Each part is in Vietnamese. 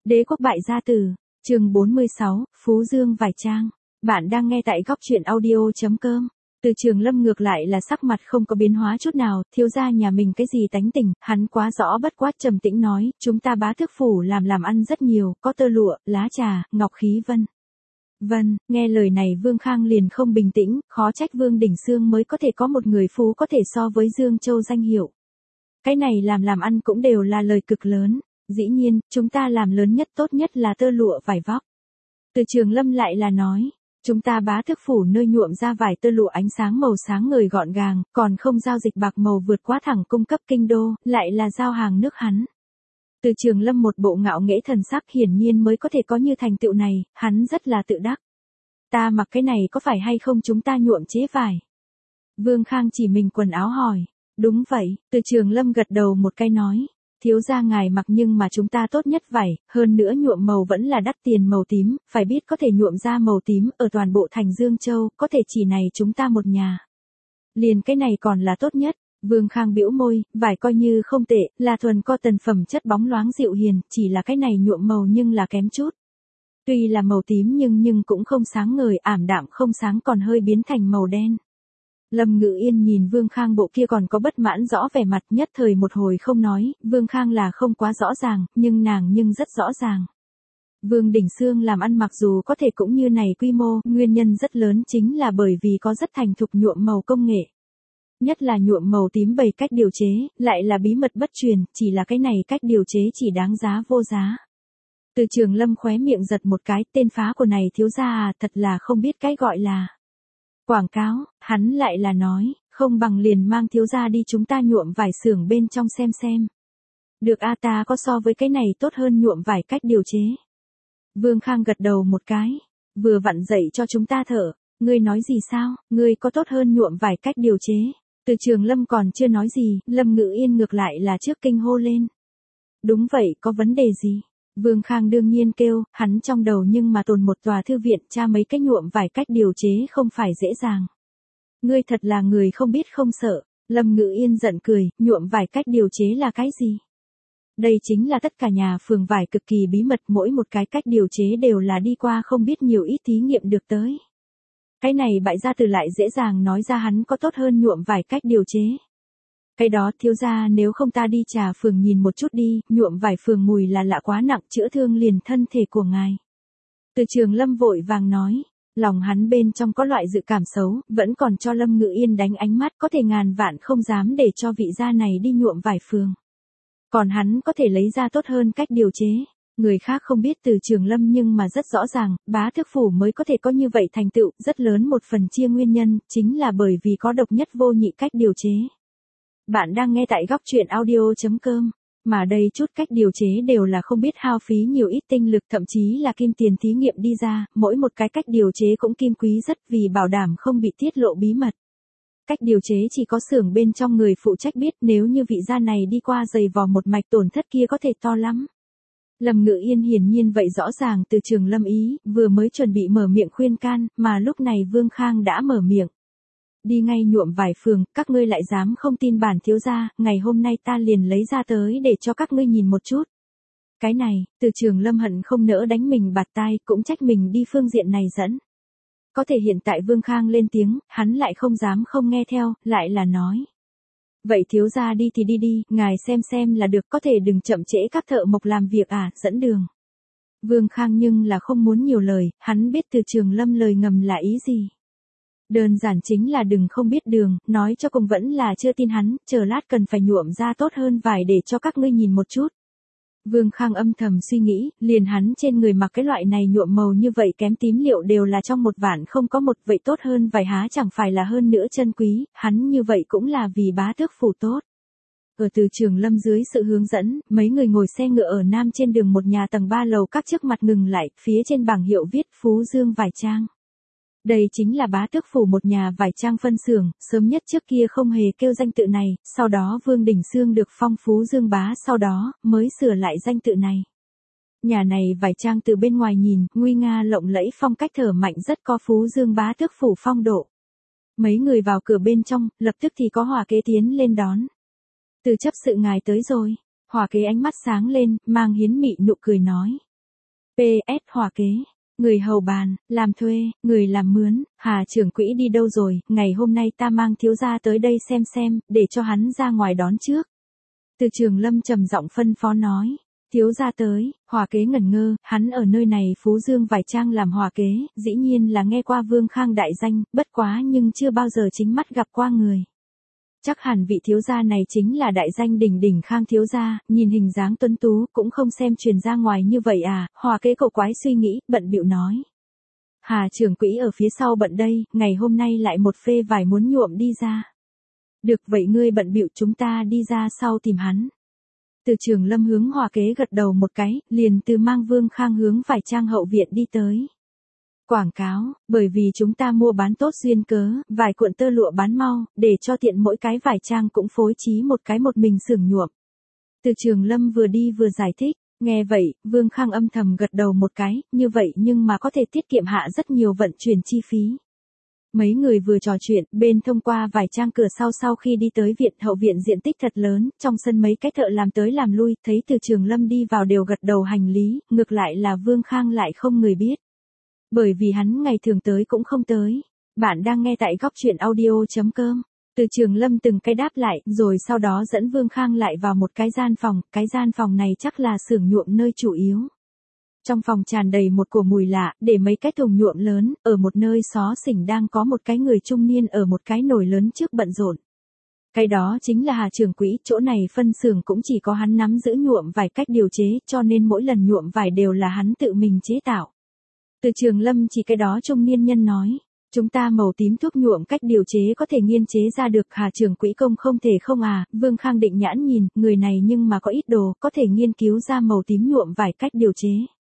Đế quốc bại gia tử, chương 46, Phú Dương vải trang. Bạn đang nghe tại góc truyện audio.com. Từ Trường Lâm ngược lại là sắc mặt không có biến hóa chút nào, thiếu gia nhà mình cái gì tánh tình, hắn quá rõ bất quá trầm tĩnh nói, chúng ta Bá Tước phủ làm ăn rất nhiều, có tơ lụa, lá trà, ngọc khí vân. Vân, nghe lời này Vương Khang liền không bình tĩnh, khó trách Vương Đỉnh Sương mới có thể có một người phú có thể so với Dương Châu danh hiệu. Cái này làm ăn cũng đều là lời cực lớn. Dĩ nhiên, chúng ta làm lớn nhất tốt nhất là tơ lụa vải vóc. Từ Trường Lâm lại là nói, chúng ta Bá Tước phủ nơi nhuộm ra vải tơ lụa ánh sáng màu sáng ngời gọn gàng, còn không giao dịch bạc màu vượt quá thẳng cung cấp kinh đô, lại là giao hàng nước hắn. Từ Trường Lâm một bộ ngạo nghễ thần sắc hiển nhiên mới có thể có như thành tựu này, hắn rất là tự đắc. Ta mặc cái này có phải hay không chúng ta nhuộm chế vải? Vương Khang chỉ mình quần áo hỏi. Đúng vậy, Từ Trường Lâm gật đầu một cái nói. Thiếu gia ngài mặc nhưng mà chúng ta tốt nhất vải, hơn nữa nhuộm màu vẫn là đắt tiền màu tím, phải biết có thể nhuộm ra màu tím ở toàn bộ thành Dương Châu, có thể chỉ này chúng ta một nhà. Liền cái này còn là tốt nhất, Vương Khang bĩu môi, vải coi như không tệ, là thuần co tần phẩm chất bóng loáng dịu hiền, chỉ là cái này nhuộm màu nhưng là kém chút. Tuy là màu tím nhưng cũng không sáng ngời, ảm đạm không sáng còn hơi biến thành màu đen. Lâm Ngự Yên nhìn Vương Khang bộ kia còn có bất mãn rõ vẻ mặt nhất thời một hồi không nói, Vương Khang là không quá rõ ràng, nhưng nàng rất rõ ràng. Vương Đỉnh Sương làm ăn mặc dù có thể cũng như này quy mô, nguyên nhân rất lớn chính là bởi vì có rất thành thục nhuộm màu công nghệ. Nhất là nhuộm màu tím 7 cách điều chế, lại là bí mật bất truyền, chỉ là cái này cách điều chế chỉ đáng giá vô giá. Từ Trường Lâm khóe miệng giật một cái, tên phá của này thiếu gia à, thật là không biết cái gọi là quảng cáo, hắn lại là nói, không bằng liền mang thiếu gia đi chúng ta nhuộm vải xưởng bên trong xem. Được a, ta có so với cái này tốt hơn nhuộm vải cách điều chế. Vương Khang gật đầu một cái, vừa vặn dậy cho chúng ta thở, ngươi nói gì sao, ngươi có tốt hơn nhuộm vải cách điều chế. Từ Trường Lâm còn chưa nói gì, Lâm Ngự Yên ngược lại là trước kinh hô lên. Đúng vậy, có vấn đề gì? Vương Khang đương nhiên kêu, hắn trong đầu nhưng mà tồn một tòa thư viện, tra mấy cái nhuộm vài cách điều chế không phải dễ dàng. Ngươi thật là người không biết không sợ, Lâm Ngự Yên giận cười, nhuộm vài cách điều chế là cái gì? Đây chính là tất cả nhà phường vải cực kỳ bí mật, mỗi một cái cách điều chế đều là đi qua không biết nhiều ít thí nghiệm được tới. Cái này bại gia tử lại dễ dàng nói ra hắn có tốt hơn nhuộm vài cách điều chế. Cái đó thiếu gia nếu không ta đi trà phường nhìn một chút đi, nhuộm vải phường mùi là lạ quá nặng chữa thương liền thân thể của ngài. Từ Trường Lâm vội vàng nói, lòng hắn bên trong có loại dự cảm xấu, vẫn còn cho Lâm Ngự Yên đánh ánh mắt có thể ngàn vạn không dám để cho vị gia này đi nhuộm vải phường. Còn hắn có thể lấy ra tốt hơn cách điều chế. Người khác không biết Từ Trường Lâm nhưng mà rất rõ ràng, Bá Tước phủ mới có thể có như vậy thành tựu, rất lớn một phần chia nguyên nhân, chính là bởi vì có độc nhất vô nhị cách điều chế. Bạn đang nghe tại góc truyện audio.com, mà đây chút cách điều chế đều là không biết hao phí nhiều ít tinh lực thậm chí là kim tiền thí nghiệm đi ra, mỗi một cái cách điều chế cũng kim quý rất vì bảo đảm không bị tiết lộ bí mật. Cách điều chế chỉ có xưởng bên trong người phụ trách biết, nếu như vị gia này đi qua giày vò một mạch tổn thất kia có thể to lắm. Lâm Ngự Yên hiển nhiên vậy rõ ràng Từ Trường Lâm ý, vừa mới chuẩn bị mở miệng khuyên can, mà lúc này Vương Khang đã mở miệng. Đi ngay nhuộm vải phường, các ngươi lại dám không tin bản thiếu gia, ngày hôm nay ta liền lấy ra tới để cho các ngươi nhìn một chút. Cái này, Từ Trường Lâm hận không nỡ đánh mình bạt tai, cũng trách mình đi phương diện này dẫn. Có thể hiện tại Vương Khang lên tiếng, hắn lại không dám không nghe theo, lại là nói. Vậy thiếu gia đi thì đi, ngài xem là được, có thể đừng chậm trễ các thợ mộc làm việc à, dẫn đường. Vương Khang nhưng là không muốn nhiều lời, hắn biết Từ Trường Lâm lời ngầm là ý gì. Đơn giản chính là đừng không biết đường, nói cho cùng vẫn là chưa tin hắn, chờ lát cần phải nhuộm ra tốt hơn vải để cho các ngươi nhìn một chút. Vương Khang âm thầm suy nghĩ, liền hắn trên người mặc cái loại này nhuộm màu như vậy kém tím liệu đều là trong một vạn không có một, vậy tốt hơn vải há chẳng phải là hơn nữa chân quý, hắn như vậy cũng là vì Bá Tước phủ tốt. Ở Từ Trường Lâm dưới sự hướng dẫn, mấy người ngồi xe ngựa ở nam trên đường một nhà tầng 3 lầu các trước mặt ngừng lại, phía trên bảng hiệu viết Phú Dương vải trang. Đây chính là Bá Tước phủ một nhà vải trang phân xưởng, sớm nhất trước kia không hề kêu danh tự này, sau đó Vương Đỉnh Sương được phong Phú Dương bá sau đó, mới sửa lại danh tự này. Nhà này vải trang từ bên ngoài nhìn, nguy nga lộng lẫy phong cách thở mạnh rất có Phú Dương Bá Tước phủ phong độ. Mấy người vào cửa bên trong, lập tức thì có Hòa Kế tiến lên đón. Từ chấp sự ngài tới rồi, Hòa Kế ánh mắt sáng lên, mang hiến mị nụ cười nói. PS hòa kế, người hầu bàn, làm thuê, người làm mướn, Hà trưởng quỹ đi đâu rồi, ngày hôm nay ta mang thiếu gia tới đây xem, để cho hắn ra ngoài đón trước. Từ Trường Lâm trầm giọng phân phó nói. Thiếu gia tới, hòa kế ngẩn ngơ, hắn ở nơi này Phú Dương Vải Trang làm hòa kế, dĩ nhiên là nghe qua Vương Khang đại danh, bất quá nhưng chưa bao giờ chính mắt gặp qua người. Chắc hẳn vị thiếu gia này chính là đại danh đỉnh đỉnh Khang thiếu gia, nhìn hình dáng tuấn tú cũng không xem truyền ra ngoài như vậy à, hòa kế cậu quái suy nghĩ, bận bịu nói. Hà trưởng quỹ ở phía sau bận đây, ngày hôm nay lại một phê vải muốn nhuộm đi ra. Được vậy ngươi bận bịu chúng ta đi ra sau tìm hắn. Từ Trường Lâm hướng hòa kế gật đầu một cái, liền từ mang Vương Khang hướng Vải Trang hậu viện đi tới. Quảng cáo, bởi vì chúng ta mua bán tốt duyên cớ, vài cuộn tơ lụa bán mau, để cho tiện mỗi cái vải trang cũng phối trí một cái một mình xưởng nhuộm. Từ Trường Lâm vừa đi vừa giải thích, nghe vậy, Vương Khang âm thầm gật đầu một cái, như vậy nhưng mà có thể tiết kiệm hạ rất nhiều vận chuyển chi phí. Mấy người vừa trò chuyện, bên thông qua vài trang cửa sau khi đi tới viện hậu viện diện tích thật lớn, trong sân mấy cái thợ làm tới làm lui, thấy Từ Trường Lâm đi vào đều gật đầu hành lý, ngược lại là Vương Khang lại không người biết. Bởi vì hắn ngày thường tới cũng không tới. Bạn đang nghe tại góc truyện audio.com. Từ Trường Lâm từng cái đáp lại, rồi sau đó dẫn Vương Khang lại vào một cái gian phòng này chắc là xưởng nhuộm nơi chủ yếu. Trong phòng tràn đầy một cổ mùi lạ, để mấy cái thùng nhuộm lớn, ở một nơi xó xỉnh đang có một cái người trung niên ở một cái nồi lớn trước bận rộn. Cái đó chính là Hà trưởng quỹ, chỗ này phân xưởng cũng chỉ có hắn nắm giữ nhuộm vài cách điều chế, cho nên mỗi lần nhuộm vải đều là hắn tự mình chế tạo. Từ Trường Lâm chỉ cái đó trung niên nhân nói, chúng ta màu tím thuốc nhuộm cách điều chế có thể nghiên chế ra được. Hà trưởng quỹ công không thể không à, Vương Khang định nhãn nhìn, người này nhưng mà có ít đồ, có thể nghiên cứu ra màu tím nhuộm vải cách điều chế.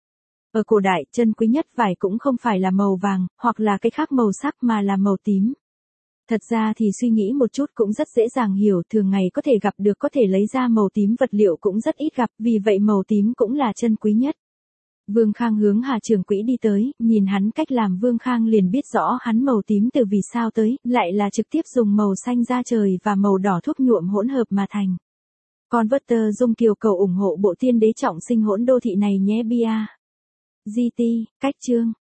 Ở cổ đại, chân quý nhất vải cũng không phải là màu vàng, hoặc là cái khác màu sắc mà là màu tím. Thật ra thì suy nghĩ một chút cũng rất dễ dàng hiểu, thường ngày có thể gặp được có thể lấy ra màu tím vật liệu cũng rất ít gặp, vì vậy màu tím cũng là chân quý nhất. Vương Khang hướng Hà trưởng quỹ đi tới, nhìn hắn cách làm Vương Khang liền biết rõ hắn màu tím từ vì sao tới, lại là trực tiếp dùng màu xanh da trời và màu đỏ thuốc nhuộm hỗn hợp mà thành. Converter Dung Kiều cầu ủng hộ bộ tiên đế trọng sinh hỗn đô thị này nhé bia. GT, cách chương.